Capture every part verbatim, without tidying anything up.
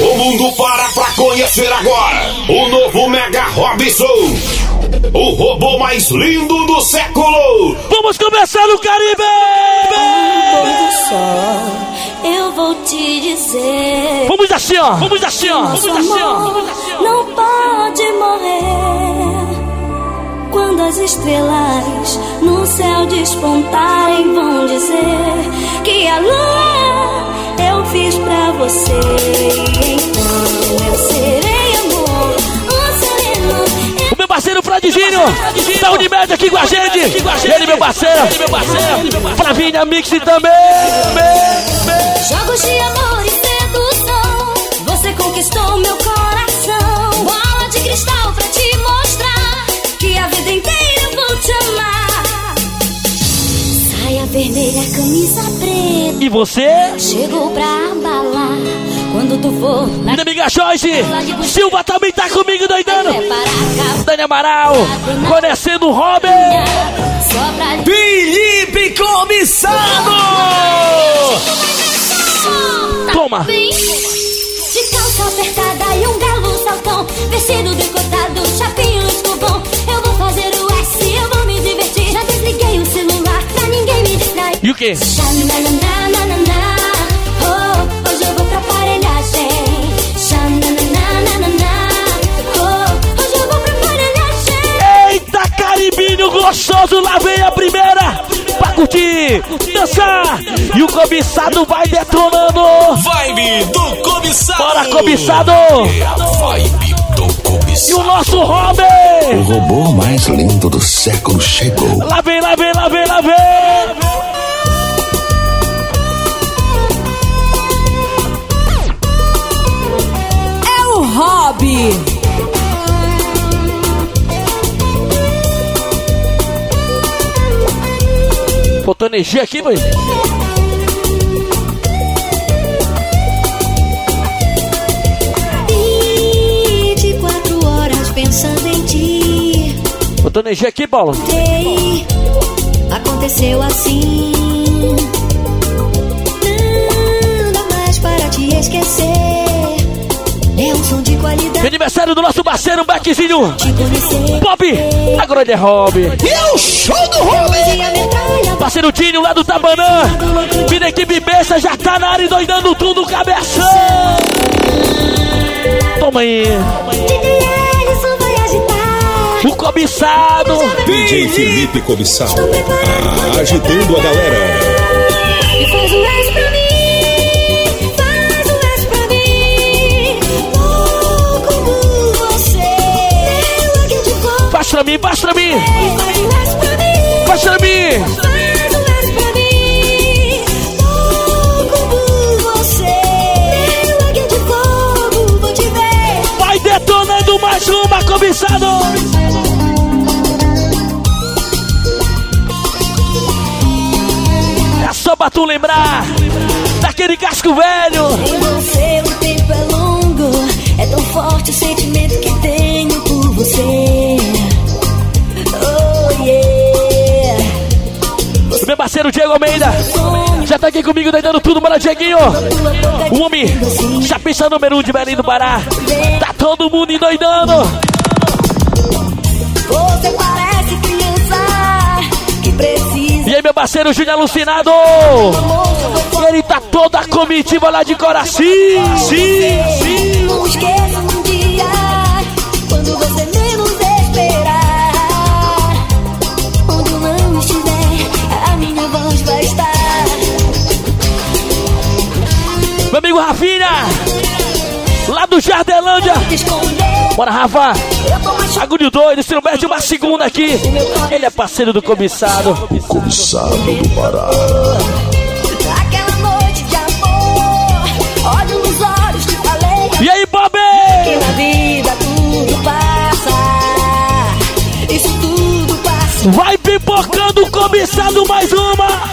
O mundo para pra conhecer agora o novo Mega Robson, o robô mais lindo do século. Vamos começar no Caribe! Só eu vou te dizer. Vamos assim, ó. Vamos assim, ó. Vamos assim, ó. Não pode morrer. Quando as estrelas no céu despontarem, vão dizer que a lua eu fiz pra você. Então eu serei amor, um sereno. O meu parceiro Fradinho da Unimed aqui com a gente. Ele, meu parceiro. Flavinha Mix também. Jogos de amor e sedução, você conquistou meu coração. Bola de cristal pra te mostrar que a vida inteira eu vou te amar. Saia vermelha, camisa preta. E você? Chegou pra abalar. Quando tu for na minha amiga Joyce Silva também tá comigo doidando. Dani Amaral, conhecendo o Robin. Felipe Comissado. Toma. De calça apertada e um galo saltão, vestido decotado, chapinho escovão. Eu vou fazer o S, eu vou me divertir. Já desliguei o celular pra ninguém me distrair. E o quê? Oh, hoje eu vou pra aparelhagem. Oh, hoje eu vou pra aparelhagem. Eita, Caribinho gostoso, lá vem a primeira. Pra curtir, dançar. E o cobiçado vai detonando. Vibe do cobiçado. Bora, cobiçado. É a vibe do cobiçado. E o nosso Robin. O robô mais lindo do século chegou. Lá vem, lá vem, lá vem, lá vem. É o Robin. Botou energia aqui, mãe. vinte e quatro horas pensando em ti. Botou energia aqui, Paulo. Aconteceu assim. Não dá mais para te esquecer. É um som de qualidade. Aniversário do nosso parceiro, um beckzinho. Pop, agora ele é Robin. E o show do Robin. Parceiro Tinho lá do Tabanã. Vira equipe besta, já tá na área doidando tudo, cabeção. Toma aí. O cobiçado. D J Felipe Cobiçado, ah, agitando a galera. E faz um S pra mim. Faz um S pra mim. Louco por você. Faz pra mim, faz pra mim. Faz um S pra mim. Faz pra mim. Faz um S pra mim. Louco por você. Águia de fogo, vou te ver. Vai detonando mais uma, cobiçado. É só pra tu lembrar daquele casco velho. Em você o tempo é longo. É tão forte o sentimento que tenho por você. Oh yeah. O meu parceiro Diego Almeida já tá aqui comigo, doidando tudo, mano, Dieguinho. O homem, chapista número um de Belém do Pará. Tá todo mundo endoidando. Você parece criança que precisa. E aí, meu parceiro Júnior Alucinado. Ele tá toda a comitiva lá de Coraci. Sim, sim. Não esqueça um dia, quando você menos esperar. Onde eu não estiver, a minha voz vai estar. Meu amigo Rafinha, lá do Jardelândia. Bora, Rafa. Agulho doido, se não perde uma segunda aqui. Ele é parceiro do cobiçado. O cobiçado do Pará. Aquela noite de amor, olho nos olhos, te falei. E aí, Bob? Que na vida tudo passa. Isso tudo passa. Vai pipocando o cobiçado, mais uma.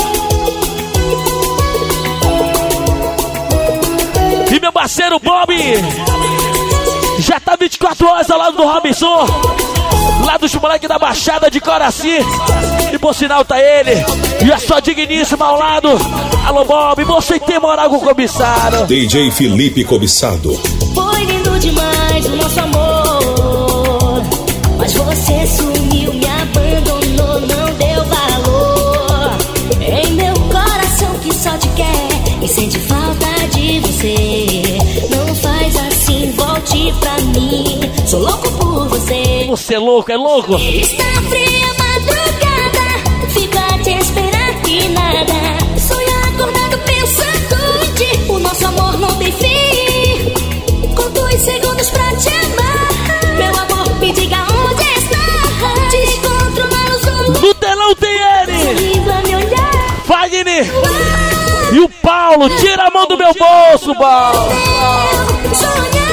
E meu parceiro Bob já tá vinte e quatro horas ao lado do Robinson, lá dos moleques da Baixada de Coraci. E por sinal tá ele e a sua digníssima ao lado, Alô, Bob, você tem moral com o cobiçado. D J Felipe Cobiçado. Foi lindo demais o nosso amor, mas você sumiu, me abandonou, não deu valor. Em meu coração que só te quer e sente falta de você. Não faz assim, volte pra mim. Sou louco por você. Você é louco, é louco? Está fria a madrugada, fico a te esperar que nada. Sonho acordado pensando em ti. O nosso amor não tem fim. Com dois segundos pra te amar. Meu amor, me diga onde está. Te encontro na luz do No telão tem ele, sorrindo a me olhar. Wagner e o Paulo. Tira a mão do meu bolso, Paulo. Sonhar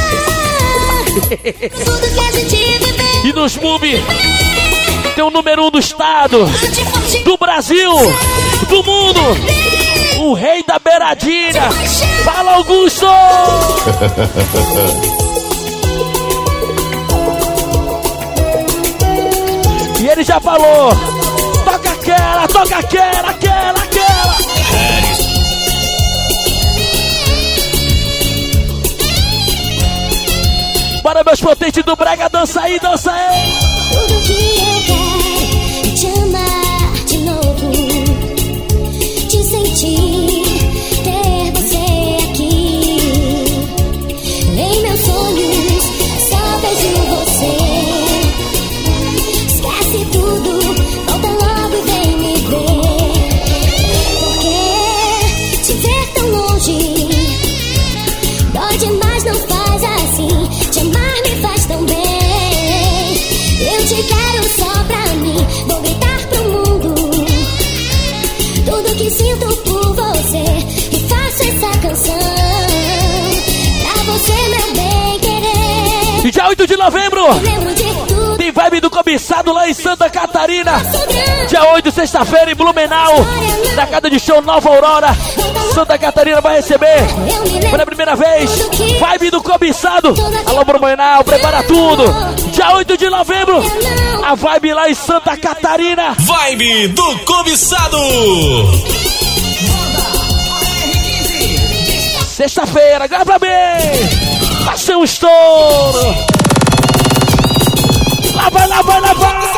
tudo que a gente viveu. E nos MUBI tem o número um do estado, do Brasil, do mundo, o rei da beiradinha. Fala, Augusto! E ele já falou: toca aquela, toca aquela, aquela, aquela. Bora, meus potentes do Brega, dança aí, dança aí. Tudo que eu quero é te amar de novo, te sentir, ter você aqui. Em meus sonhos só vejo você. Esquece tudo, volta logo e vem me ver. Porque te ver tão longe dói demais, não faz assim. Te amar me faz tão bem. Eu te quero só pra mim. Vou gritar pro mundo tudo que sinto por você. E faço essa canção pra você, meu bem querer. E dia oito de novembro Lembro de tudo. tem vibe do cobiçado lá em Santa Catarina. Dia oito, sexta-feira, em Blumenau, na casa de show Nova Aurora. Santa Catarina vai receber pela primeira vez vibe do cobiçado. Alô, Blumenau, prepara tudo. Dia oito de novembro, a vibe lá em Santa Catarina. Vibe do Cobiçado. Sexta-feira, grava bem. Vai ser um estouro. Lá vai, lá vai, lá vai.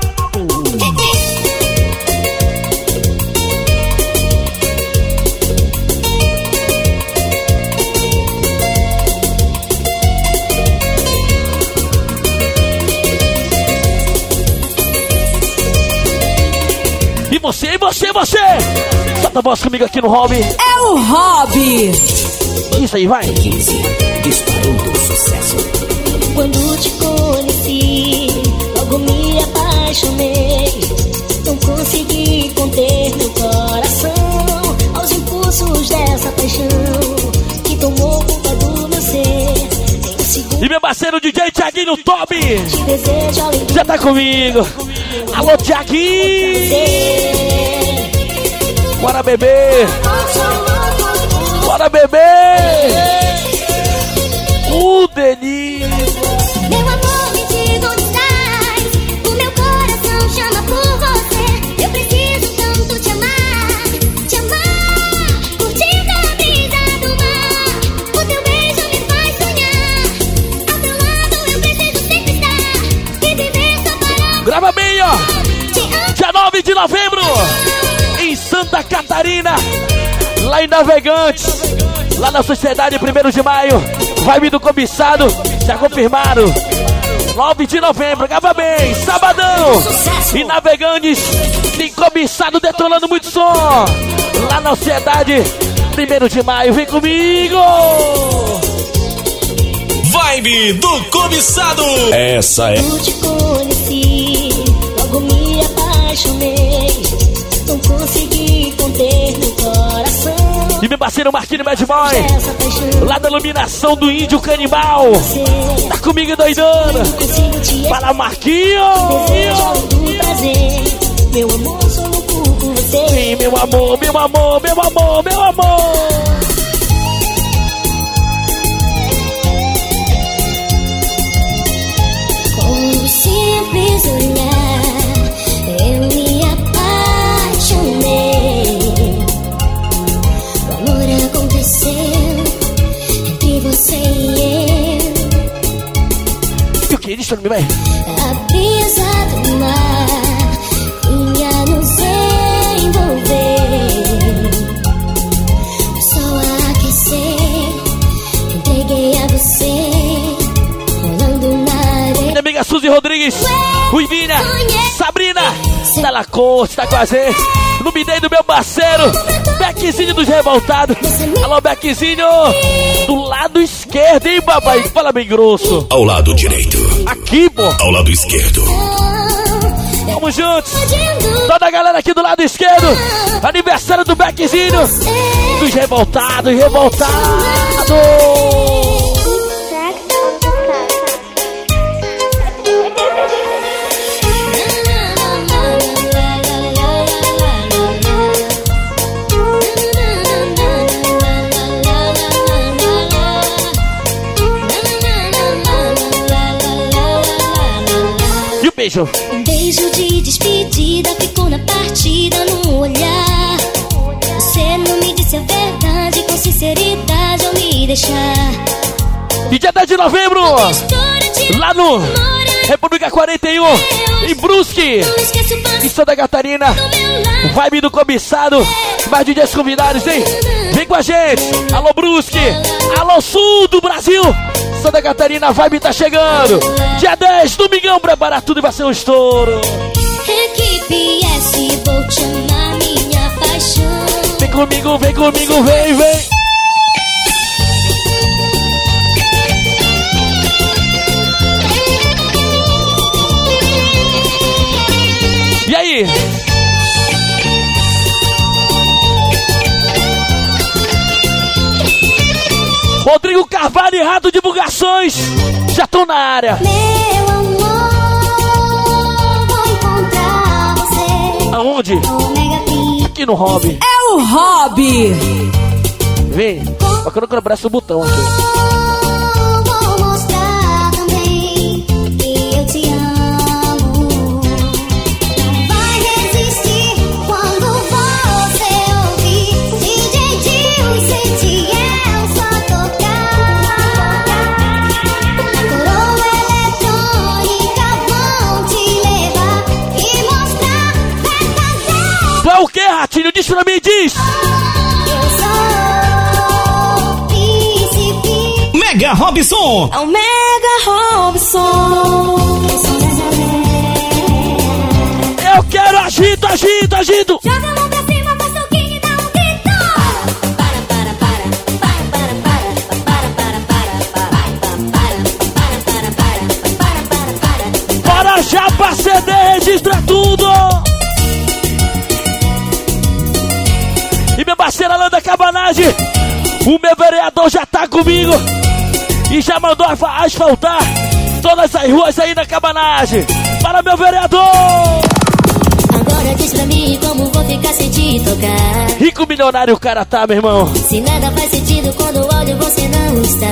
E você, e você, você! Solta a voz comigo aqui no Hobby. É o Hobby. Isso aí, vai. Disparando sucesso. Quando te conheci, logo me apaixonei. Não consegui conter meu coração aos impulsos dessa paixão que tomou conta do meu ser. Em um segundo E meu parceiro D J Thiaguinho Top te desejo além de já tá comigo. Alô, Thiaguinho! Bora beber! Bora beber! O delícia! Meu amor, me diga onde estás. O meu coração chama por você. Eu preciso tanto te amar, te amar. Curtindo a brisa do mar. O teu beijo me faz sonhar. Ao teu lado eu preciso sempre estar. E viver só para Grava bem, ó! te amar. Dia nove de novembro, em Santa Catarina, lá em Navegantes, lá na Sociedade primeiro de maio, vibe do cobiçado, já confirmaram. nove de novembro, grava bem, sabadão, em Navegantes, tem cobiçado detonando muito som, lá na Sociedade primeiro de maio, vem comigo! Vibe do Cobiçado. Essa é. Quando te conheci, logo me apaixonei. Não consegui conter meu coração. E meu parceiro Marquinhos Bad Boy, Essa paixão lá da iluminação do Índio Canibal, você. tá comigo doidona, Não consigo te fala Marquinhos! desejo além do prazer. Meu amor, sou louco por você. Sim, meu amor, meu amor, meu amor, meu amor. Com um simples olhar, eu me apaixonei. aqui, deixa eu me ver. A brisa do mar vinha nos envolver. O sol a aquecer, entreguei a você, rolando na areia. Minha amiga Suzy Rodrigues, Ruivinha, Sabrina, Stella Corte, tá com a gente. No Bidei do meu parceiro, Beckzinho dos Revoltados. Alô, Beckzinho, do lado esquerdo, hein, papai? Fala bem grosso. Ao lado direito. Aqui, pô. Ao lado esquerdo. Vamos juntos. Toda a galera aqui do lado esquerdo. Aniversário do Beckzinho dos Revoltados, Revoltados. Beijo. Um beijo de despedida ficou na partida no olhar. Você não me disse a verdade, com sinceridade ao me deixar. E dia dez de novembro, lá no República quarenta e um, em Brusque, em Santa Catarina, vibe do cobiçado, mais D Js convidados, hein? Vem com a gente, alô Brusque, alô Sul do Brasil. Santa Catarina, a vibe tá chegando. Dia dez, domingão, prepara tudo e vai ser um estouro. Equipe S, vou te amar, minha paixão. Vem comigo, vem comigo, vem, vem. E aí? Rodrigo Carvalho e Rato Divulgações já estão na área. Meu amor, vou encontrar você. Aonde? Omega Pin. Aqui no Hobby. É o Hobby. Vem, só que eu não quero abraçar o botão aqui. Vou mostrar também que eu te amo. Não vai resistir quando você ouvir D J Dil e C T L só tocar. Na coroa eletrônica vão te levar e mostrar, vai fazer. Tu é o que, Ratinho? Diz pra mim, diz! Mega Robson! É o Mega Robson. Eu quero agito, agito, agito! Joga a mão pra cima, faz o que e dá um grito. Para, para, para, para, para, para, para, para, para, para, para, para, Para já pra C D, registra tudo! E minha parceira Landa Cabanagem, o meu vereador já tá comigo e já mandou asfaltar todas as ruas aí na Cabanagem. Para meu vereador! Agora diz pra mim como vou ficar sem te tocar. Rico milionário o cara tá, meu irmão. Se nada faz sentido quando olho você não está.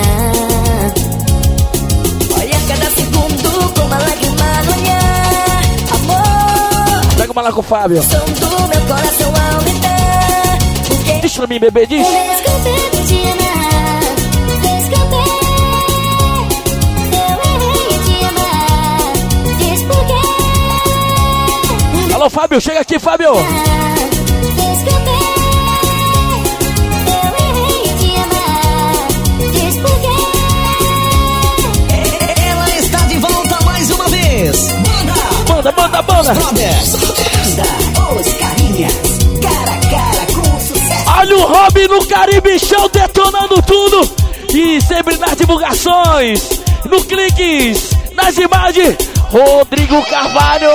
Olha cada segundo com uma lágrima no olhar. Amor, Pega uma lá com o Fábio. som do meu coração aumentar. Porque Diz pra mim, bebê, diz. desculpa por te amar. Desculpa, eu errei em te amar. Diz por quê. Alô, Fábio, chega aqui, Fábio. Desculpa, eu errei em te amar. Diz por quê. Ela está de volta mais uma vez. Banda! Manda, manda, manda. Brothers! Os carinhas, cara a cara com sucesso. Olha o Hobby no Caribe Show detonando tudo. E sempre nas divulgações, no cliques, nas imagens, Rodrigo Carvalho.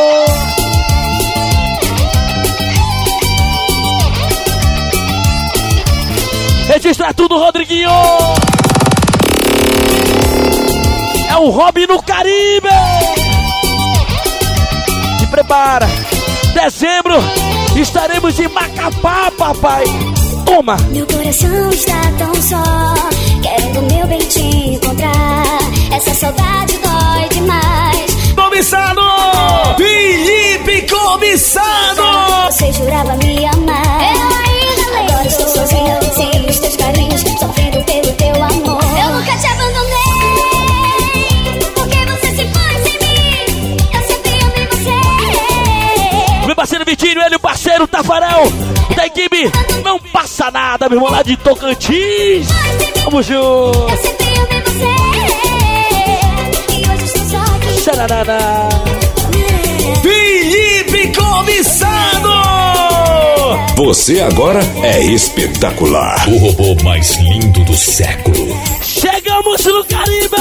Registra tudo, Rodriguinho. É o Hobby no Caribe. Se prepara. Dezembro estaremos em Macapá, papai. Toma. Meu coração está tão só, querendo meu bem te encontrar. Essa saudade dói demais. Cobiçado! Felipe Cobiçado! Você jurava me amar. Eu ainda lembro. Agora estou sozinha, sem os teus carinhos, sofrendo pelo teu amor. Eu nunca te abandonei, porque você se foi danada, meu irmão, lá de Tocantins. Vamos juntos. Eu sempre amei você. E hoje estou só aqui. Xaranana. Felipe Cobiçado! Você agora é espetacular. O robô mais lindo do século. Chegamos no Caribe!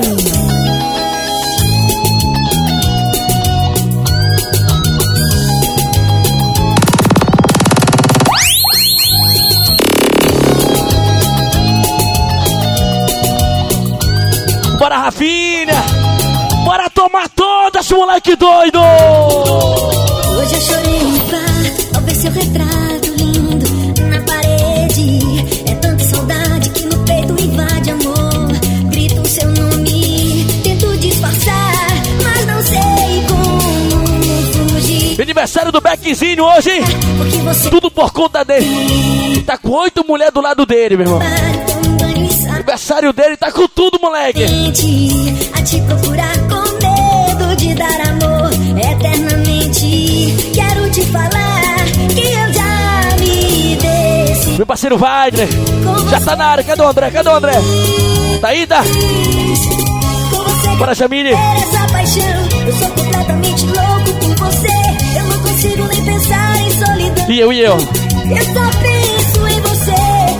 Bora, Rafinha! Bora tomar todas, moleque doido! Hoje eu chorei no bar ao ver seu retrato lindo na parede. É tanta saudade que no peito invade amor. Grito seu nome, tento disfarçar, mas não sei como fugir. Aniversário do Beckzinho hoje, hein? Porque você Tudo por conta dele. Tá com oito mulheres do lado dele, meu irmão. para com banho e sai. Aniversário dele tá com tudo, moleque. A te procurar com medo de dar amor eternamente. Quero te falar que eu já me desci Meu parceiro Wagner com já tá na área. Cadê o André? Cadê o André? Tá aí, tá? Com você Bora, Jamile. essa paixão. Eu sou completamente louco por você. Eu não consigo nem pensar em solidão. E eu, e eu? Eu só penso em você.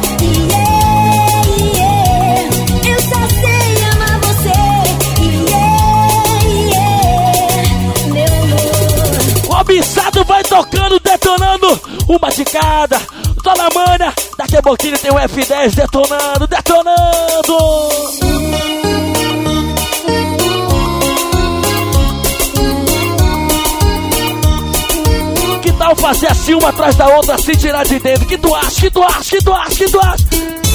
Yeah, yeah. Eu só sei amar você. Yeah, yeah. Meu amor. O Cobiçado vai tocando, detonando. Uma de cada. Toda manha. Daqui a pouquinho tem o F dez detonando, detonando. Que tal fazer assim uma atrás da outra, assim tirar de dentro? Que tu acha, que tu acha, que tu acha, que tu acha?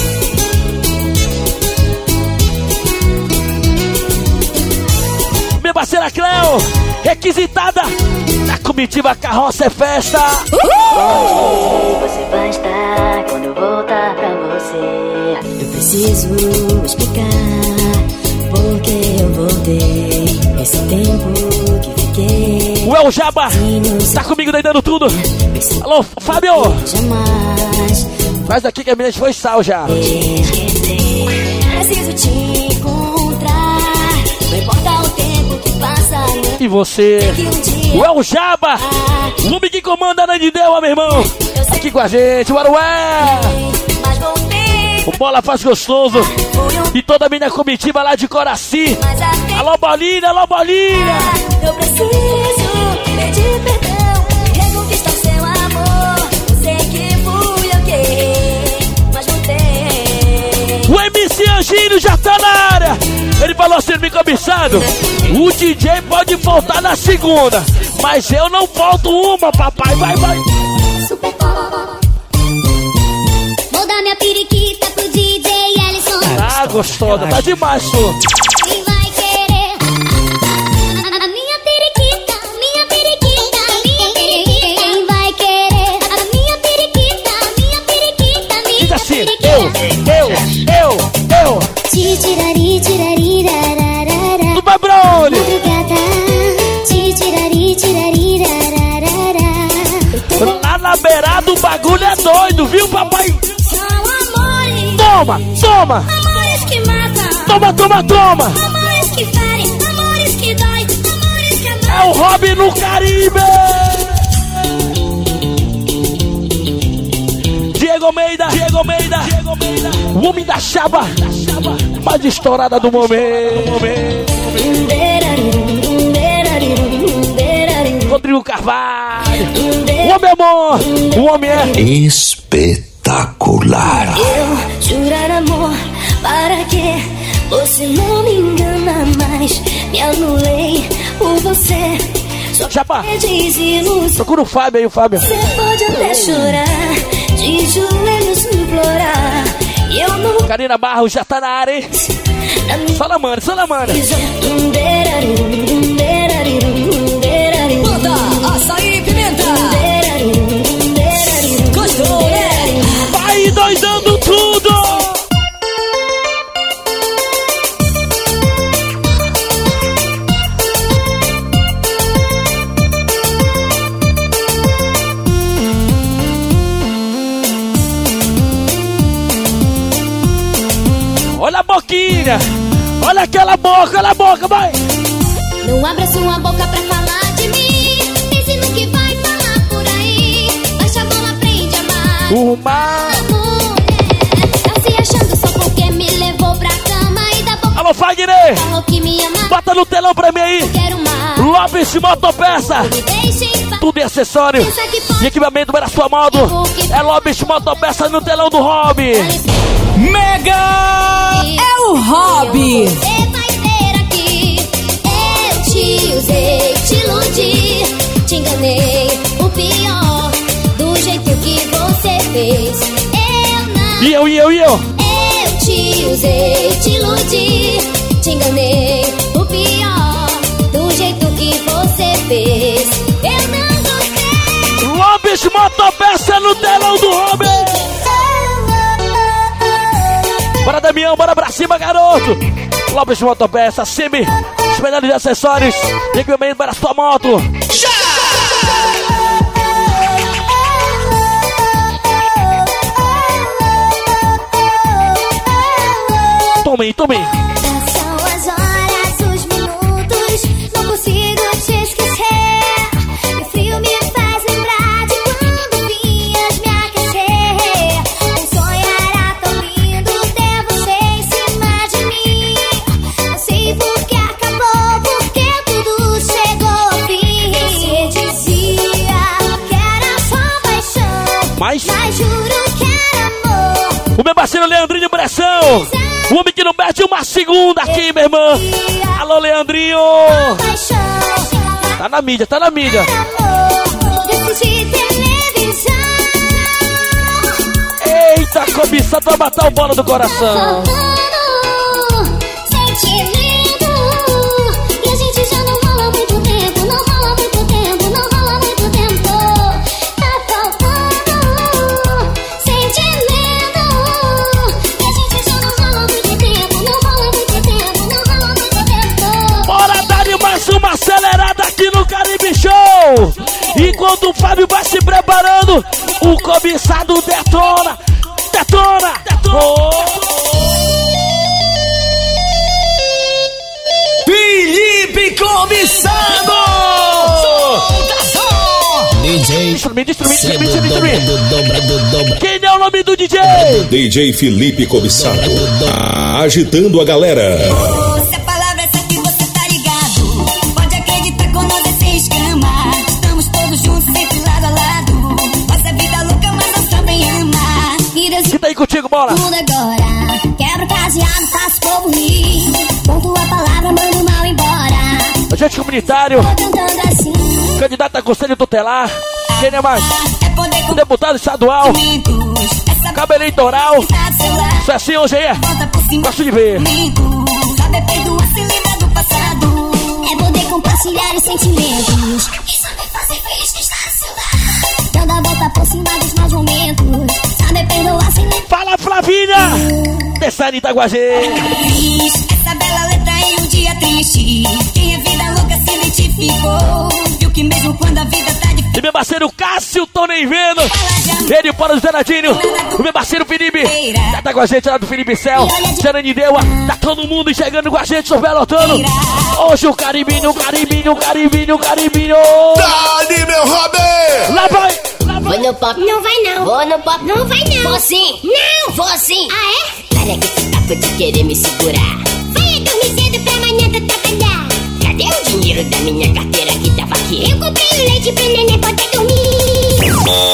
Minha parceira Cleo, requisitada na comitiva Carroça é Festa. Você vai estar quando eu voltar pra você. Eu preciso explicar porque eu voltei. Esse tempo que fiquei. O El Jaba tá comigo daí dando tudo. Alô, Fábio. Jamais Faz aqui que a minha foi sal já. esquecer. Preciso te encontrar. Não importa o tempo que passa, não. E você? Que um dia O El Jaba, o homem que comanda a Nandideu, meu irmão. Aqui com a gente, o Arué. mas voltei. O Bola faz gostoso. Foi um E toda a minha comitiva lá de Coraci. mas até Alô, Bolinha, alô, Bolinha. eu preciso pedir perdão, reconquistar seu amor. Eu sei que fui eu que, mas voltei. O M C Anjinho já tá na área. Ele falou assim, me cobiçado. O D J pode faltar na segunda, mas eu não falto uma, papai. Vai, vai. Super pop. Vou dar minha periquita pro D J Ellison. Ah, gostosa, tá demais, tu. Quem vai querer? A minha periquita, minha periquita, minha periquita. Quem vai querer? A minha periquita, minha periquita, minha Diz assim, periquita. eu, eu, eu, eu. Titirari, tirari, rararara. Do Babrone. Madrugada. Titirari, tirari, rararara. Lá na beirada o bagulho é doido, viu, papai? São amores, Toma, toma, amores que matam, toma, toma, toma. amores que ferem, amores que dói, amores que É amam. o Hobby no Caribe. Diego Almeida, Diego Almeida, Diego Almeida. O homem da chaba, mais estourada do momento. Rodrigo Carvalho. O homem é bom, o homem é. Espetacular. Eu jurar amor, para que você não me engana mais. Me anulei por você. Só Chapa. desilusão. Procura o Fábio aí, o Fábio. Você pode até chorar, de joelhos me implorar. E eu não Karina Barros já tá na área, hein? na minha Salamane, Salamane. visão. Manda açaí pimenta. Gostou, né? Vai doidando tudo. Olha a boquinha. Olha aquela boca, olha a boca, vai. Não abra sua boca pra falar de mim. Pense no que vai falar por aí. Baixa a bola, aprende a amar. O mar. A mulher tá se achando só porque me levou pra cama. E da boca Alô, Fagner. falou que me ama. Bota no telão pra mim aí. Eu quero mais. Lopes Motopeça. Me deixe em paz. Tudo em acessório. Pensa que pode. E equipamento para sua moto. É Lopes Motopeça no telão do Hobby. Mega! É o Hobby. Você vai ter aqui. Eu te usei, te iludi, te enganei. O pior, do jeito que você fez. Eu não. E eu, e eu, e eu. Eu te usei, te iludi, te enganei. O pior, do jeito que você fez. Eu não gostei. Lopes Motopeça no telão do Hobby. Bora, Damião, bora pra cima, garoto. Lopes Motopeça, sempre os melhores acessórios e equipamento para a sua moto. Tomem, tomem. São as horas, os minutos, não consigo te esquecer. E o frio me faz lembrar de quando vinhas me aquecer. Um sonho era tão lindo ter você em cima de mim. Não sei por que acabou, porque tudo chegou ao fim. Você dizia que era só paixão, Mas mas juro que era amor. o meu parceiro Leandrinho Pressão, o homem que não perde uma segunda aqui, minha irmã. Alô, Leandrinho. Paixão, Tá na mídia, tá na mídia. amor, decidi televisão. Eita, cobiça pra matar o bola do coração. Sentimento. E a gente já não rola muito tempo. Não rola muito tempo. Não rola muito tempo. Tá faltando sentimento. E a gente já não rola muito tempo. Não rola muito tempo. Não rola muito tempo. Bora dar mais uma acelerada aqui no Caribe Show. Enquanto o Fábio vai se preparando, o cobiçado detona. Detona. Detona. Felipe Cobiçado! D J Instrumento, instrumento, instrumento, instrumento. dobra do dobra. Quem é o nome do D J? D J Felipe Cobiçado. Agitando a galera. Se a palavra é certa e você tá ligado, pode acreditar com nós é sem escama. Estamos todos juntos, sempre lado a lado. Nossa vida louca, mas nós também ama. Miras Quem tá aí contigo, bola? tudo agora. Quebra o caseado, faça o povo rir. Com tua palavra, manda o mal embora. Agente comunitário, Tô cantando assim. candidato a conselho tutelar. Quem é mais? É poder com Deputado estadual, sentimentos. Essa cabo eleitoral. tá do seu lado. Isso é assim hoje aí, é? Volta por cima. Gosto de ver. Saber perdoar, se lembra do passado. É poder compartilhar os sentimentos. E saber fazer feliz quem está do seu lado. Dando a volta por cima dos maus momentos. Saber perdoar sem lembrar. Fala, Flavinha! Tessane Itaguajê. Essa bela letra em um dia triste. Quem é vida louca se identificou. Viu que mesmo quando a vida tá difícil. E meu parceiro Cássio, tô nem vendo. Ele para o Zeradinho. O meu parceiro Felipe. Já tá com a gente lá do Felipe Céu. Zerandeua. Tá todo mundo chegando com a gente, Sorvelotano. Hoje o Caribinho, o Caribinho, o Caribinho, o Caribinho. Dali, meu Robin! Lá vai! Lá vai! Vou no pop. Não vai não. Vou no pop. Não vai não. Vou sim. Não. Vou sim. Ah, é? Para que esse taco de querer me segurar. Vai dormir cedo pra amanhã tu trabalhar. Cadê o dinheiro da minha carteira que tava aqui? Eu comprei o leite pro neném poder dormir.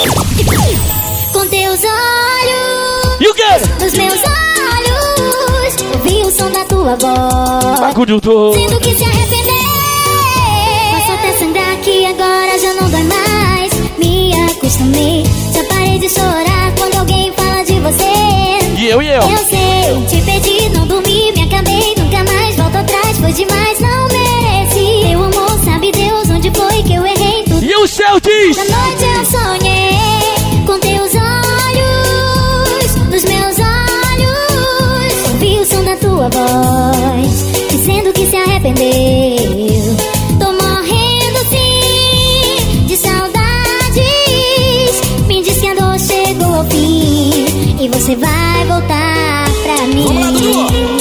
Com teus olhos. E o quê? Nos meus olhos. Ouvi o som da tua voz. Bagulho do... Sendo que se arrepender. Posso até sangrar que agora já não dói mais. Me acostumei. Já parei de chorar quando alguém fala de você. E eu, e eu? Eu sei, te perdi, não dormi, me acabei, nunca mais volto atrás, foi demais, não mereci. Meu amor, sabe Deus onde foi que eu errei tudo. E o céu diz? Essa noite eu sonhei com teus olhos, nos meus olhos. Ouvi o som da tua voz, dizendo que se arrependeu. Tô morrendo sim, de saudades. Me diz que a dor chegou ao fim e você vai voltar pra mim.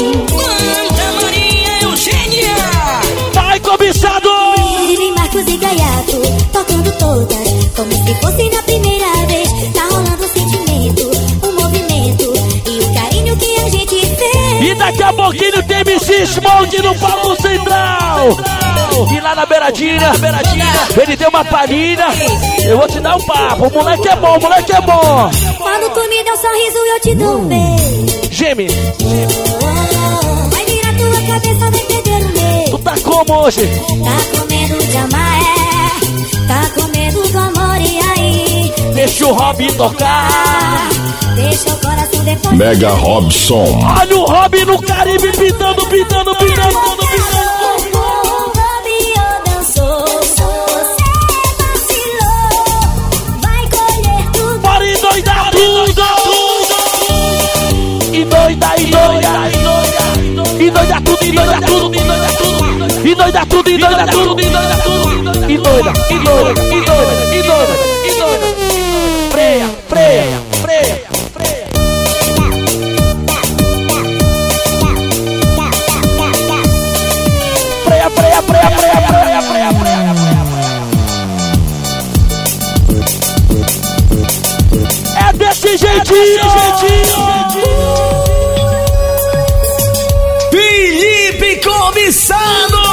E daqui a pouquinho tem M C Smoke no palco central. E lá na beiradinha, ele deu uma palhinha. Eu vou te dar um papo. O moleque é bom, o moleque é bom. Quando tu me der um sorriso, eu te dou um beijo. Geme. Vai virar tua cabeça, vai perder o medo. Tu tá como hoje? Tá com medo de amar, é. Tá com medo do amor, e aí? Deixa o Robin tocar. Deixa o coração depois. Mega Robson. Olha o Robin no Caribe pintando, pintando, pintando, pintando, pintando. E doida, e doida, e doida tudo, e doida tudo, e doida tudo, e doida tudo, e doida tudo, e doida tudo, e doida, e doida, e doida, e doida, e doida. Freia, freia, freia, freia. Freia, freia, freia, freia, freia, freia, freia. É desse jeitinho, jeitinho. Felipe Comissado!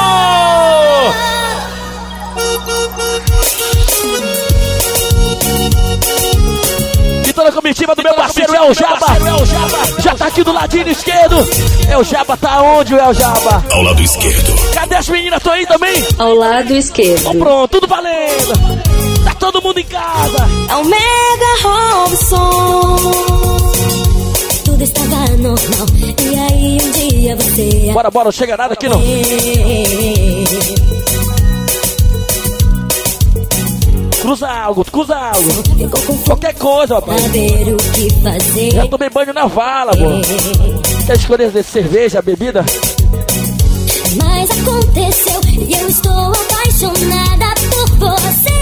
E toda a comitiva do meu parceiro El Jaba. Já tá aqui do ladinho esquerdo. El Jaba tá onde, o El Jaba? Ao lado esquerdo. Cadê as meninas? Tô aí também? Ao lado esquerdo. Então pronto, tudo valendo. Tá todo mundo em casa. É o Mega Robson. Tudo estava normal. E aí um dia você... Bora, bora, não chega nada aqui não. Cruza algo, cruza algo. Qualquer coisa, rapaz. Saber o que fazer. Já tomei banho na vala, pô. Quer escolher de cerveja, bebida? Mas aconteceu e eu estou apaixonada por você.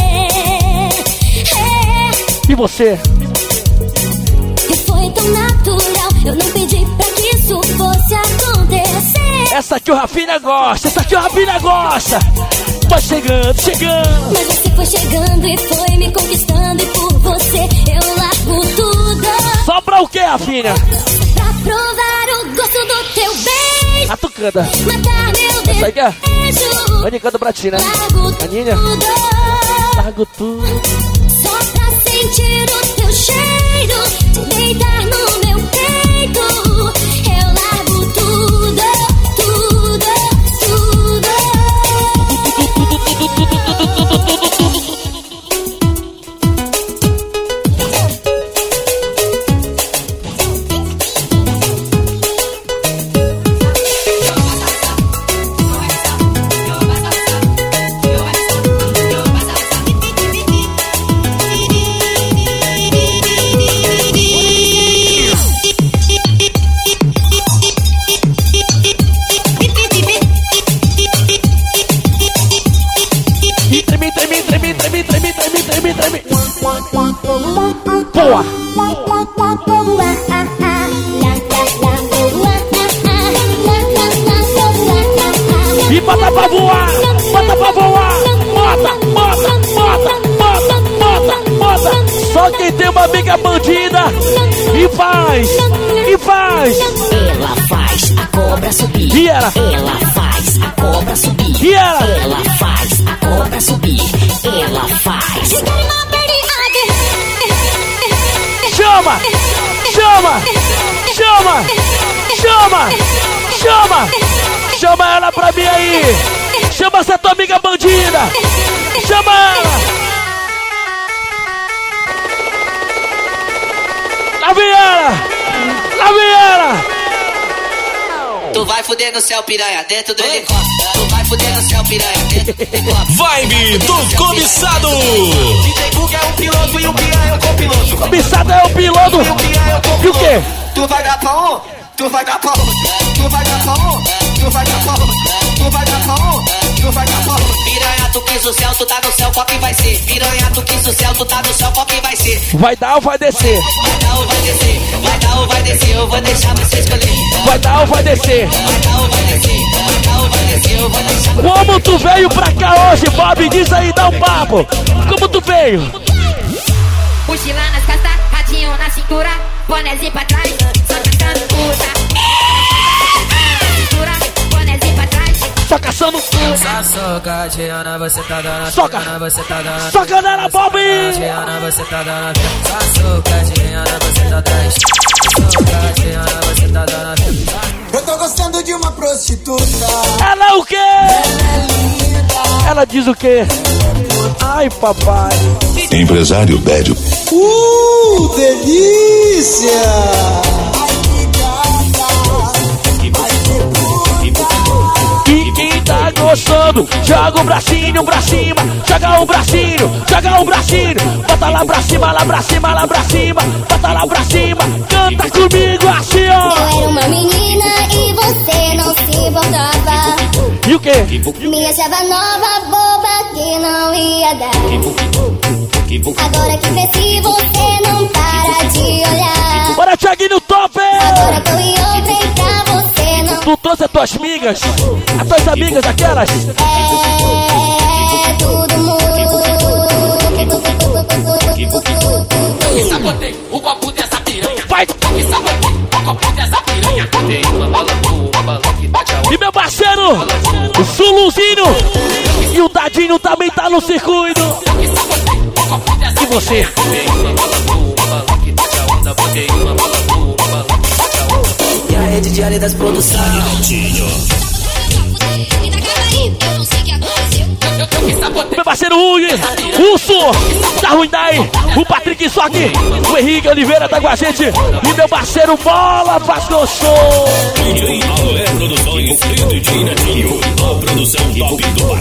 E você? E foi tão natural, eu não pedi pra que isso fosse acontecer. Essa aqui o Rafinha gosta, essa aqui o Rafinha gosta. Vai chegando, chegando. Mas você foi chegando e foi me conquistando, e por você eu largo tudo. Só pra o quê, Rafinha? Pra provar o gosto do teu beijo. A tu canta. Matar meu Essa aí que é? desejo. Aninha canta pra ti, né? Largo Aninha? tudo. Largo tudo. Só pra sentir o teu cheiro, te deitar no meu peito. Eu largo tudo, tudo, tudo. Boa! E bota pra voar! Bota pra voar! Bota, bota, bota, bota, bota, bota! Só quem tem uma amiga bandida e faz! E faz! Ela faz a cobra subir. E ela? Ela faz a cobra subir. E ela? Ela faz a cobra subir. Ela faz. Chama! Chama! Chama! Chama! Chama! Chama ela pra mim aí! Chama essa tua amiga bandida! Chama ela! Lá vem ela! Lá vem ela! Tu vai fuder no céu, piranha, dentro do helicóptero. Tu vai fuder no céu, piranha, dentro do helicóptero. Vibe do Comissado! D J Bug é o piloto e o piranha é o copiloto. Comissado é o piloto! E o quê? Tu vai dar pra um, tu vai dar pra um, tu vai dar pra um, tu vai dar pra um, tu vai dar pra um, tu vai dar pra um. Piranha, tu quis o céu, tu tá no céu, qual que vai ser? Piranha, tu quis o céu, tu tá no céu, qual que vai ser? Vai dar ou vai descer? Vai dar ou vai descer, vai dar ou vai descer, eu vou deixar você escolher. Vai dar ou vai descer? Vai dar ou vai descer, vai dar ou vai descer, eu vou deixar você. Como tu veio pra cá hoje, Bob? Diz aí, dá um papo. Como tu veio? Mochila nas costas, radinho na cintura, bonézinho pra trás, só cantando puta. socadinha, você tá dando. Soca, você tá dando. soca nela, Bob. Você tá dando. Socadinha, você tá dando. Socadinha, você tá dando. Eu tô gostando de uma prostituta. Ela é o quê? Ela é linda. Ela diz o quê? Ai, papai. Empresário Bédio. Uh, delícia! E quem tá gostando, joga o bracinho pra cima. Joga o bracinho, joga o bracinho. Bota lá pra cima, lá pra cima, lá pra cima. Bota lá pra cima, canta comigo assim, ó. Eu era uma menina e você não se importava. E o quê? Me achava nova, boba, que não ia dar. Agora que cresci, você não para de olhar. Bora, Thiaguinho top! Agora tô em outra e pra você não. Tu trouxe as tuas amigas? As tuas amigas, aquelas? É tudo mundo. Sabotei o copo dessa piranha. Vai! Sabotei o copo dessa piranha. Tem uma bala boa, uma bala que bate a outra. E meu parceiro, o Zuluzinho e o Dadinho também tá no circuito. E você? E a rede diária das produções. Meu parceiro Hugo, Urso, da Hyundai, o Patrick Sock, o Henrique Oliveira tá com a gente. E meu parceiro Bola Pastor Show. D J Alé Produções e D J Netinho, a produção top do Pará.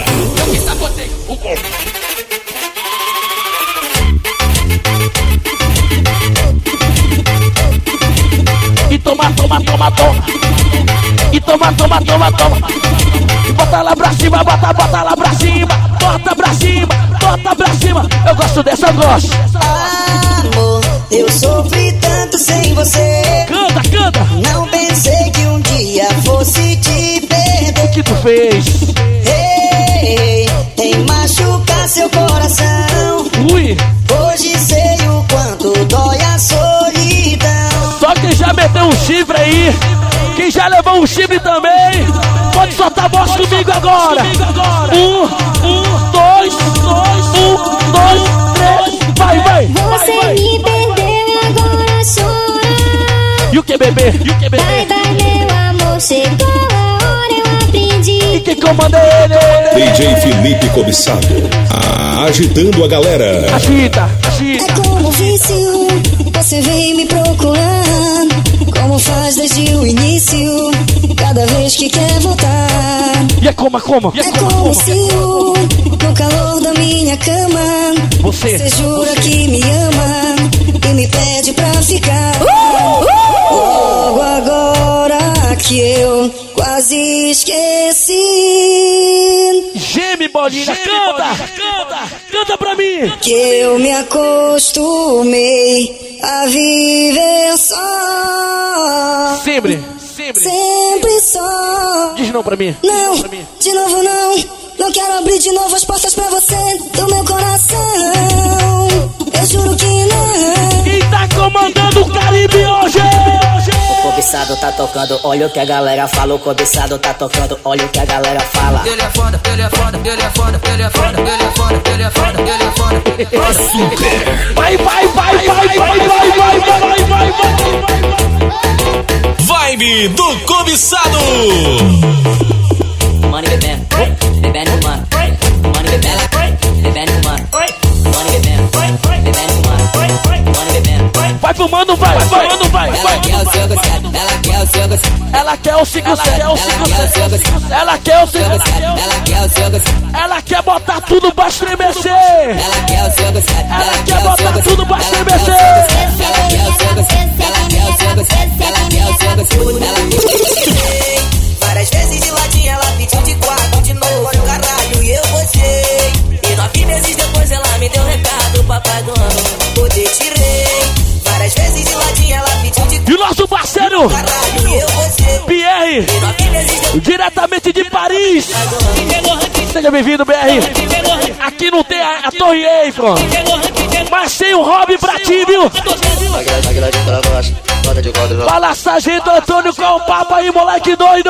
E toma, toma, toma, toma. E toma, toma, toma, toma. Bota lá pra cima, bota, bota lá pra cima. Bota pra cima, bota pra cima. Eu gosto dessa, eu gosto. Amor, eu sofri tanto sem você. Canta, canta. Não pensei que um dia fosse te perder. O que tu fez? Ei, em machucar seu coração. Ui. Hoje sei o quanto dói a solidão. Só quem já meteu um chifre aí, quem já levou um chifre também, pode soltar a voz comigo agora. Um, um, dois, dois, um, dois, três, vai, vai. Você vai, vai. me perdeu e agora chora. E o que, bebê? E o que, bebê? Vai, vai, meu amor, chegou a hora, eu aprendi. E quem comanda ele? D J Felipe Cobiçado. Ah, agitando a galera. Agita, agita. É como vício, você vem me procurar. Como faz desde o início, cada vez que quer voltar. E é como, é como? E É como se o, no calor da minha cama, Você, você jura que me ama e me pede pra ficar. Logo agora que eu quase esqueci. Geme, bolinha, canta, canta, canta pra mim. Que eu me acostumei a viver só. Sempre, sempre. Sempre só. Diz não pra mim. Não, Diz pra mim. de novo não. Não quero abrir de novo as portas pra você do meu coração. Eu juro que não. Quem tá comandando o Caribe hoje? O cobiçado tá tocando, olha o que a galera fala. O cobiçado tá tocando, olha o que a galera fala. Ele é foda, ele é foda, ele é foda, ele é foda, ele é foda, ele é foda, ele é foda. Super. Vai, vai, vai, vai, vai, vai, vai, vai, vai, vai, vai. Vibe do cobiçado. Money bebendo, bebendo mano. Money bebendo, bebendo mano. Money bebendo, bebendo mano. Money bebendo. Vai fumando, vai, vai fumando, vai, vai. Ela quer o seu gostado, ela quer o seu gostado. Ela quer o cinco sete, ela quer o cinco sete. Ela quer o seu gostado. Ela quer botar tudo pra estremecer. Ela quer o seu gostado. Ela quer botar tudo pra estremecer. Ela quer o seu gostado. Ela quer o seu gostado. Ela quer o seu gostado. Ela quer. Várias vezes de ladinho ela pediu de quatro, de novo no caralho e eu gostei. E nove meses depois ela me deu recado, papai do ano, poder tirei. Várias vezes de ladinho ela pediu de E o nosso parceiro caralho e eu gostei. Pierre, E nove meses depois diretamente de Paris. seja bem-vindo, B R. Aqui não tem a, a Torre Eiffel, mas tem o Hobby pra ti, viu? Fala, Sargento Antônio, qual o papo aí, moleque doido?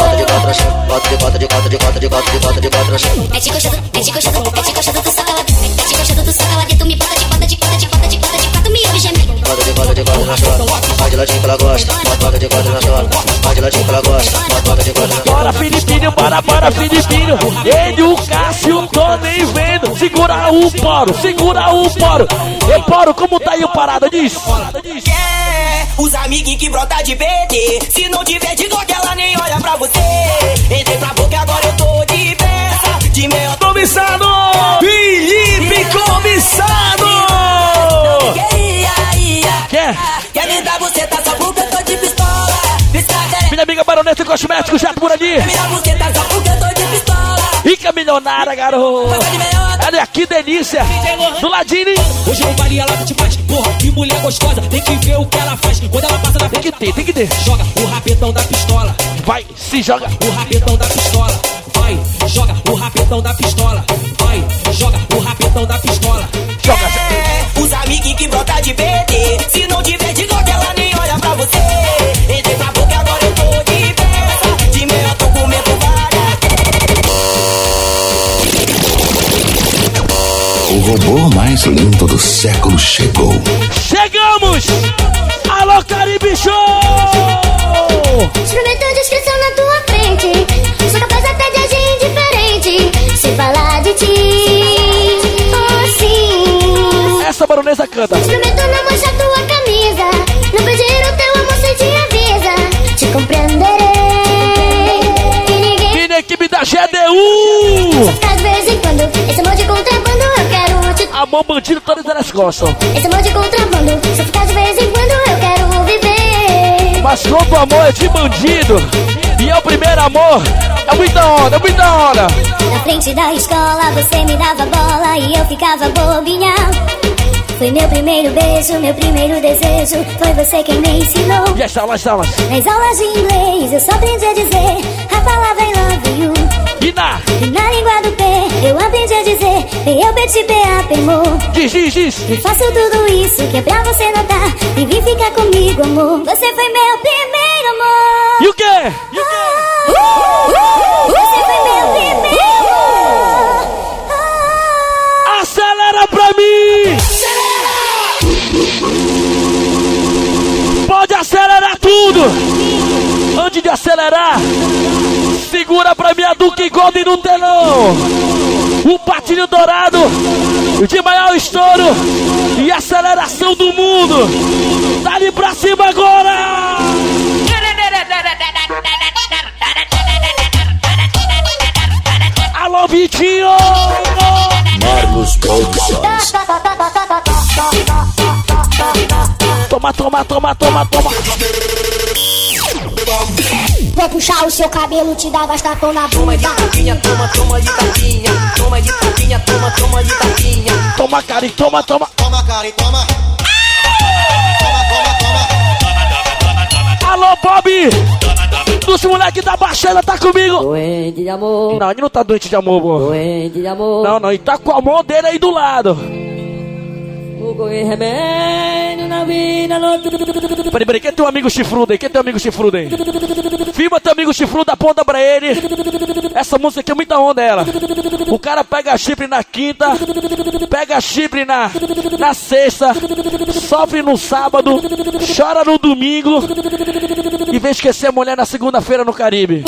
É te gostando, é te gostando, é te gostando do sacaladão. É te gostando do sacaladão, tu me bota de bota de bota de bota de bota de quatro, me ouve gemendo. Bota de bota de bota na chora, vai de ladinho que ela gosta. Bota de bota na chora, vai de ladinho que ela gosta. Bota de bota na chora. Bora, Filipinho, bora, bora, Filipinho. Ele, o Cássio, tô nem vendo. Segura o poro, segura o poro. E poro, como tá aí o parada? Diz. É, os amiguinhos que brota de B D. Se não tiver de Glock, ela nem olha pra você. Entrei pra boca, agora eu tô de peça. De meio Comissado! Felipe Comissado! Quer? Quer me dar você, tá só porque eu tô de pistola. Piscada, Minha amiga Baroneta Cosméticos, já por ali. me dá você, tá só porque eu tô de pistola. Rica milionária, garoto. Olha que delícia. Do ladinho. Hoje eu varia lá que te faz. Porra, que mulher gostosa. Tem que ver o que ela faz. Quando ela passa na Tem frente, que ter, tem que ter. joga o rapetão da pistola. Vai, se joga. O rapetão da pistola. Vai, joga o rapetão da pistola. Vai, joga o rapetão da pistola. Joga. É, os amiguinhos que brota de B D. Se não tiver de Glock, ela nem olha pra você. Entrei pra boca, agora eu tô de peça. De meio eu tô comendo várias. O robô mais lindo do século chegou. Chegamos! Alô, Caribe Show! Experimenta a descrição na tua frente. Sou capaz até de agir indiferente. Sem falar de ti. Oh, sim. Essa baronesa canta. Experimento não manchar tua camisa. Não pedir o teu amor sem te avisa. Te compreenderei. E ninguém Minha equipe da G D U! só ficar de vez em quando. Esse amor de contrabando eu quero te. Amor bandido, todas elas gostam. Esse amor de contrabando. Só ficar de vez em quando eu quero viver. Mas quando o amor é de bandido e é o primeiro amor, é muita onda, é muita onda. Na frente da escola você me dava bola e eu ficava bobinha. Foi meu primeiro beijo, meu primeiro desejo. Foi você quem me ensinou. E as aulas, as aulas. Nas aulas de inglês eu só aprendi a dizer a palavra I love you. E na? E na língua do P eu aprendi a dizer P, eu, P, T, P, A, P, amor. Diz, diz, diz. E faço tudo isso que é pra você notar e vir ficar comigo, amor. Você foi meu primeiro amor. E o quê? E o quê? Você foi meu primeiro amor. Acelera pra mim! Pode acelerar tudo! Antes de acelerar, segura pra mim a Duke Golden no telão! O patinho dourado de maior estouro e aceleração do mundo! Dá-lhe pra cima agora! Alô, Vitinho! Marlos Produções. Toma, toma, toma, toma, toma! Vou puxar o seu cabelo, te dar gastapão na Toma de tapinha, toma, toma de tapinha. Toma de tapinha, toma, toma de tapinha. Toma, cara, e toma, toma! Toma, cara, e toma. Alô, Bob! Dos moleques da Baixada tá comigo! Doente de amor, Não, ele não tá doente de amor, pô. doente de amor. Não, não, ele tá com a mão dele aí do lado. Vou correr remédio na vida noturna. Peraí, peraí, quem é teu amigo chifrudo aí? Quem é teu amigo chifrudo aí? Filma teu amigo chifrudo, aponta pra ele. Essa música aqui é muita onda, ela. O cara pega chifre na quinta, pega chifre na, na sexta, sofre no sábado, chora no domingo e vem esquecer a mulher na segunda-feira no Caribe.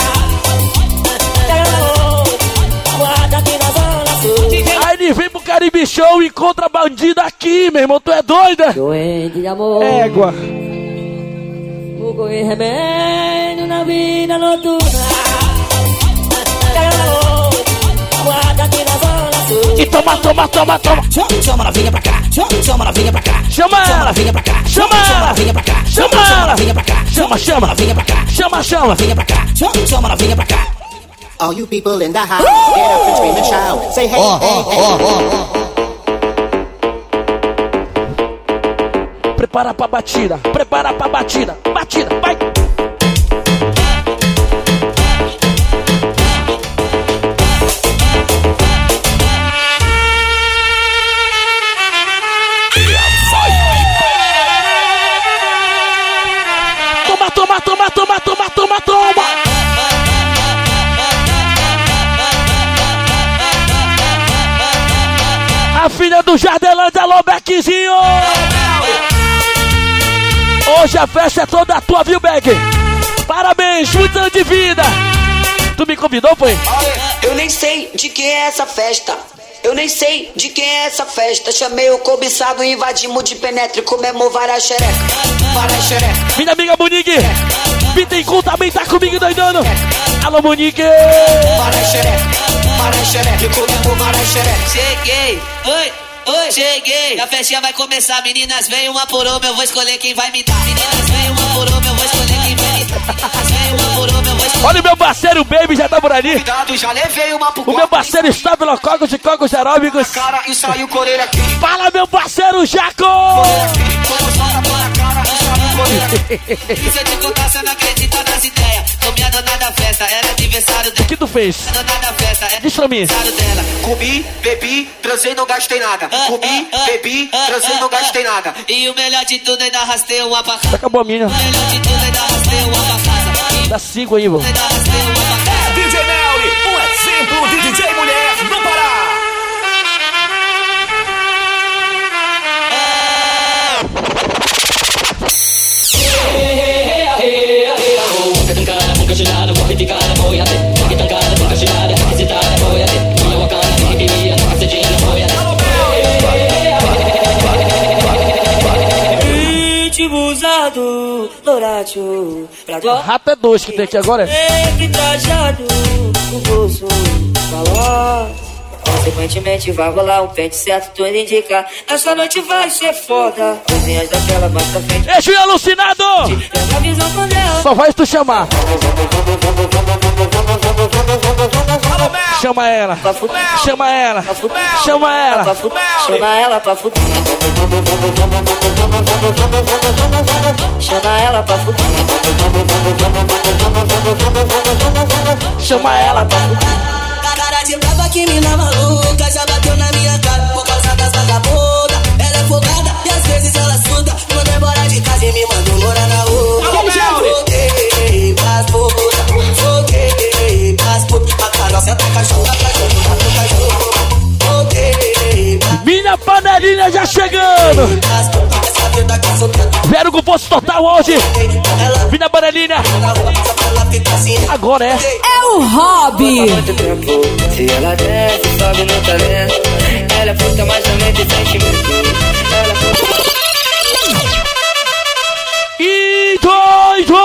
Aí ele vem pro Caribe Show e encontra bandido aqui, meu irmão. Tu é doida? Doente de amor, Égua. vou correr remédio na vida noturna. E toma, toma, toma, toma. Chama ela, vinha pra cá. Chama ela, vinha pra cá. Chama ela, vinha pra cá. chama ela, vinha pra cá. chama ela, vinha pra cá. chama, chama, vinha pra cá. chama, chama. Vinha pra cá. Chama ela, vinha pra cá. All you people in the house, get up and scream and shout. Say hey, hey, hey. Prepara pra batida, prepara pra batida, batida, vai. do Jardelândia, alô, Beckzinho! Hoje a festa é toda tua, viu, Beck? Parabéns, muitos anos de vida! Tu me convidou, foi? Eu nem sei de quem é essa festa. Eu nem sei de quem é essa festa. Chamei o cobiçado, invadimos de penetre, comemos várias xereca, várias xereca. Minha amiga Monique, Bittencourt também tá comigo doidando. Alô, Monique. Várias xereca, várias xereca, comemos várias xereca. Cheguei, oi, oi, cheguei. A festinha vai começar, meninas, vem uma por uma, eu vou escolher quem vai me dar. Meninas, vem uma por uma, eu vou escolher quem vai me dar. Vem uma por uma, eu vou escolher. Olha o meu parceiro Baby, já tá por ali. Cuidado, já levei uma pro o meu parceiro Estabilococos de Cocos Aeróbicos. Cara, e saiu coreira aqui. Fala, meu parceiro Jaco! E se eu te contar, você não acredita nas ideias. Comi a dona da festa, era aniversário dela. O que tu fez? A dona da festa, era diz pra mim. aniversário dela. Comi, bebi, transei, não gastei nada. Comi, bebi, transei, não gastei nada. E o melhor de tudo, ainda arrastei uma pra casa. Acabou a minha. O melhor de tudo, ainda arrastei uma pra casa. Dá cinco aí, vô. Ainda arrastei uma pra casa. D J Melly, um exemplo de D J mulher no Pará. Usado, dourado, rato é dois que tem aqui agora. Sempre trajado, o bolso, valor. Consequentemente vai rolar um pente certo, tudo indica. Essa noite vai ser foda. Coisinhas daquela mais pra frente. Deixa eu alucinado! Só vai se tu chamar. Chama ela, chama ela, chama ela, chama ela pra fuder. Chama ela pra fuder. Chama ela pra fuder. Cara de brava que mina maluca já bateu na minha cara por causa das vagabundas. Ela é folgada e às vezes ela suda. Manda embora de casa e me mandou morar na rua. Foguei pras putas, foguei pras putas. A carroça tá cachorro, a cachorro, tá cachorro. Foguei. Minha panelinha já chegando. Vieram com força total hoje. Minha panelinha. Agora é. É o Hobby. Se ela desce, sobe no talento. Ela é puta, mas também tem sentimento. Ela é puta. E doido!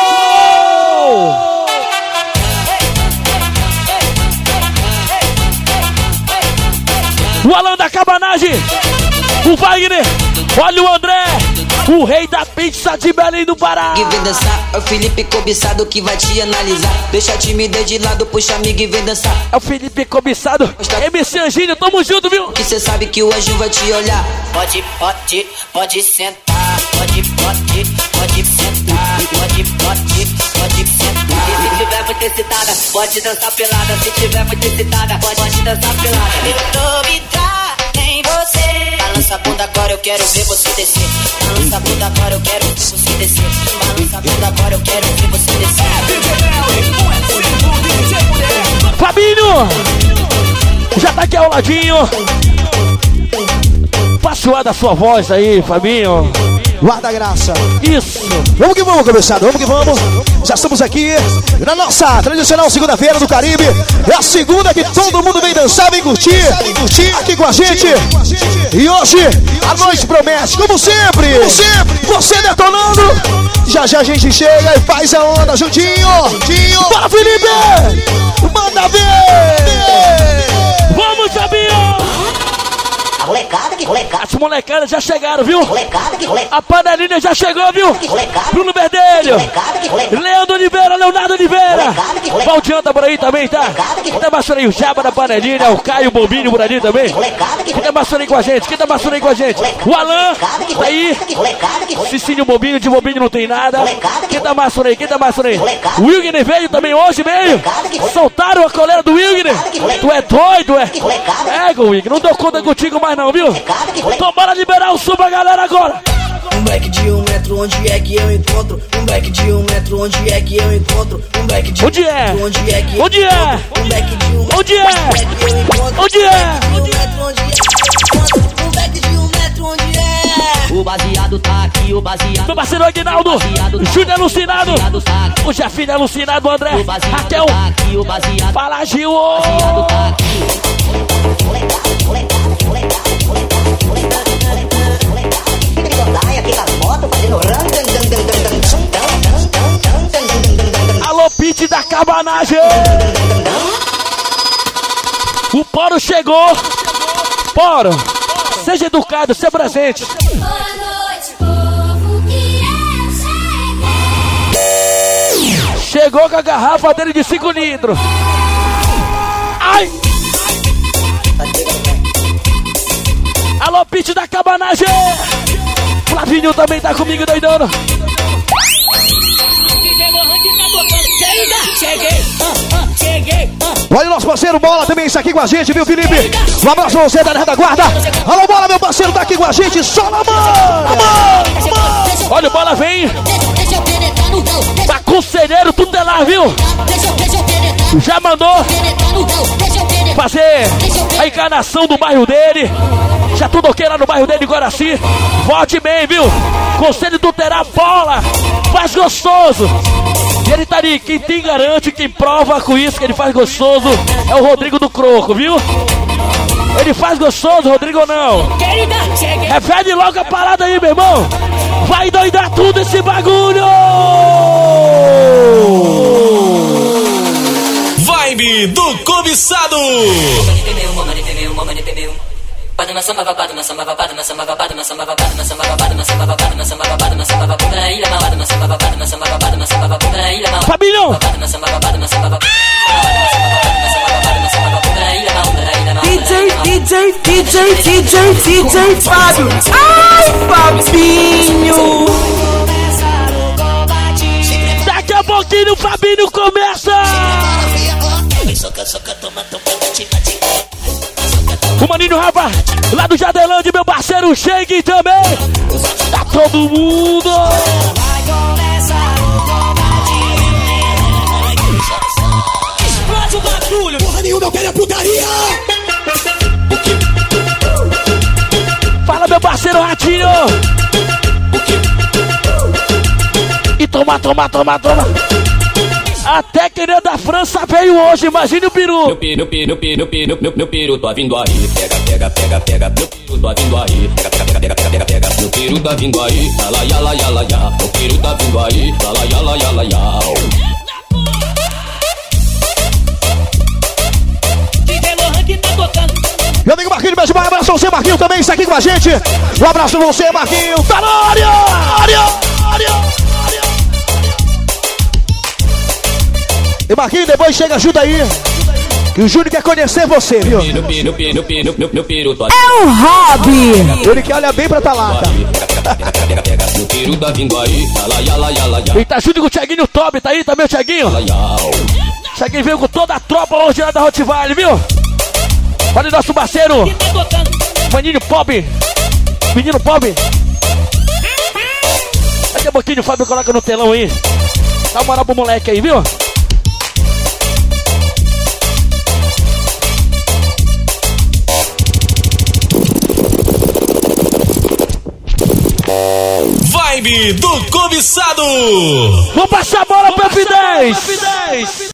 O Alan da Cabanagem, o Wagner, olha o André, o rei da pizza de Belém do Pará. Que vem dançar, é o Felipe cobiçado que vai te analisar. Deixa a timidez de lado, puxa amigo e vem dançar. É o Felipe cobiçado, M C Anjinho, tamo junto, viu? Que cê sabe que o anjo vai te olhar. Pode, pode, pode sentar. Pode, pode, pode sentar. Pode, pode, pode sentar. E se tiver muito excitada, pode dançar pelada. Se tiver muito excitada, pode, pode dançar pelada. Eu tô me em você. Balança a bunda agora, eu quero ver você descer. Balança a bunda agora, eu quero ver você descer. Balança a bunda agora, eu quero ver você descer. Fabinho, já tá aqui ao ladinho. Passear da sua voz aí, Fabinho. Guarda a graça. Isso. Vamos que vamos, começado. Vamos que vamos. Já estamos aqui na nossa tradicional segunda-feira do Caribe. É a segunda que todo mundo vem dançar, vem curtir, vem curtir aqui com a gente. E hoje a noite promete, como sempre. Como sempre. Você detonando. Já já a gente chega e faz a onda juntinho. juntinho. Bora, Felipe. Manda ver. Vamos, Fabinho. Molecada, que molecada. As molecadas já chegaram, viu? Molecada, que molecada. A panelinha já chegou, viu? Que molecada. Bruno Verdelho. Molecada, que molecada. Leandro Oliveira, Leonardo Oliveira. Molecada, que molecada. Valdian tá por aí também, tá? Quem tá maçando aí? O Jaba da panelinha, o Caio Bombinho por ali também. Molecada, que Quem tá maçando aí com a gente? Quem tá maçando aí com a gente? O Alan, tá aí. Cicinho Bombinho, de Bombinho não tem nada. Quem tá maçando aí? Quem tá maçando aí? O Wilgner veio também hoje, veio. Soltaram a coleira do Wilgner. Tu é doido, é? É, Wilgner, não dou conta contigo mais não, viu? Então bora liberar o som pra galera agora. Um black de um metro, onde é que eu encontro? Um black de um metro, onde é que eu encontro? Um black de um onde é? metro, onde é que eu onde é? Um black de um metro, onde é? Onde é? Um black de um metro, onde é? O baseado tá aqui, o baseado. Meu parceiro Aguinaldo, Júnior alucinado, o Jefinho alucinado, o André, Raquel, fala Gil. Alô, Pete da cabanagem. O Poro chegou. Poro, seja educado, seja presente. Boa noite, povo, que eu cheguei. Chegou com a garrafa dele de cinco litros. Ai! Alô, Pete da cabanagem. Flavinho também tá comigo, doidando. Cheguei, cheguei. Olha o nosso parceiro Bola também está aqui com a gente, viu, Felipe? Um abraço pra você da retaguarda. Alô, Bola, meu parceiro, tá aqui com a gente. Só na mão! Olha, o Bola vem. Tá conselheiro tutelar, viu? Já mandou fazer a encarnação do bairro dele. Já tudo ok lá no bairro dele, Guaraci. Vote bem, viu? Conselho tutelar, Bola. Faz gostoso. E ele tá ali, quem tem garante, quem prova com isso que ele faz gostoso é o Rodrigo do Croco, viu? Ele faz gostoso, Rodrigo, ou não? Repete logo a parada aí, meu irmão. Vai doidar tudo esse bagulho! Vibe do cobiçado! Fabinho! DJ, DJ, DJ, DJ, DJ Fábio. Ai, Fabinho! Daqui a pouquinho o Fabinho começa! O Maninho Rafa, lá do Jadelândia, meu parceiro Shake também. Tá todo mundo. Vai começar o combate. Explode o bagulho. Porra nenhuma, eu quero a putaria. Fala, meu parceiro Ratinho. E toma, toma, toma, toma. Até querer da França veio hoje, imagine o peru. Meu piru, piru, piru, piru, meu, meu peru, tô vindo aí. Pega, pega, pega, pega, meu peru, tô vindo aí. Pega, pega, pega, pega, pega, pega, meu peru tá vindo aí. Yala, yala, yala, yala, meu peru tá vindo aí. Yala, yala, yala, yala. D J Lohan que tá tocando. Meu amigo Marquinhos, beijo, um abraço a você, Marquinhos, também está aqui com a gente. Um abraço a você, Marquinhos. Tá na área! Área! Área! E Marquinhos, depois chega, ajuda aí. Que o Júnior quer conhecer você, viu? Piru, piru, piru, piru, meu, meu peru, tô É o Hobby! Ele quer olhar bem pra Talata. Meu peru tá vindo aí. Yala, yala, yala, yala. E tá junto com o Thiaguinho Top, tá aí também o Thiaguinho? Thiaguinho veio com toda a tropa hoje lá da Hot Valley, viu? Olha o nosso parceiro Maninho Pop. Menino Pop. Daqui a pouquinho o Fábio coloca no telão aí. Dá uma moral pro moleque aí, viu? Vibe do cobiçado! Vou passar a bola pro F dez!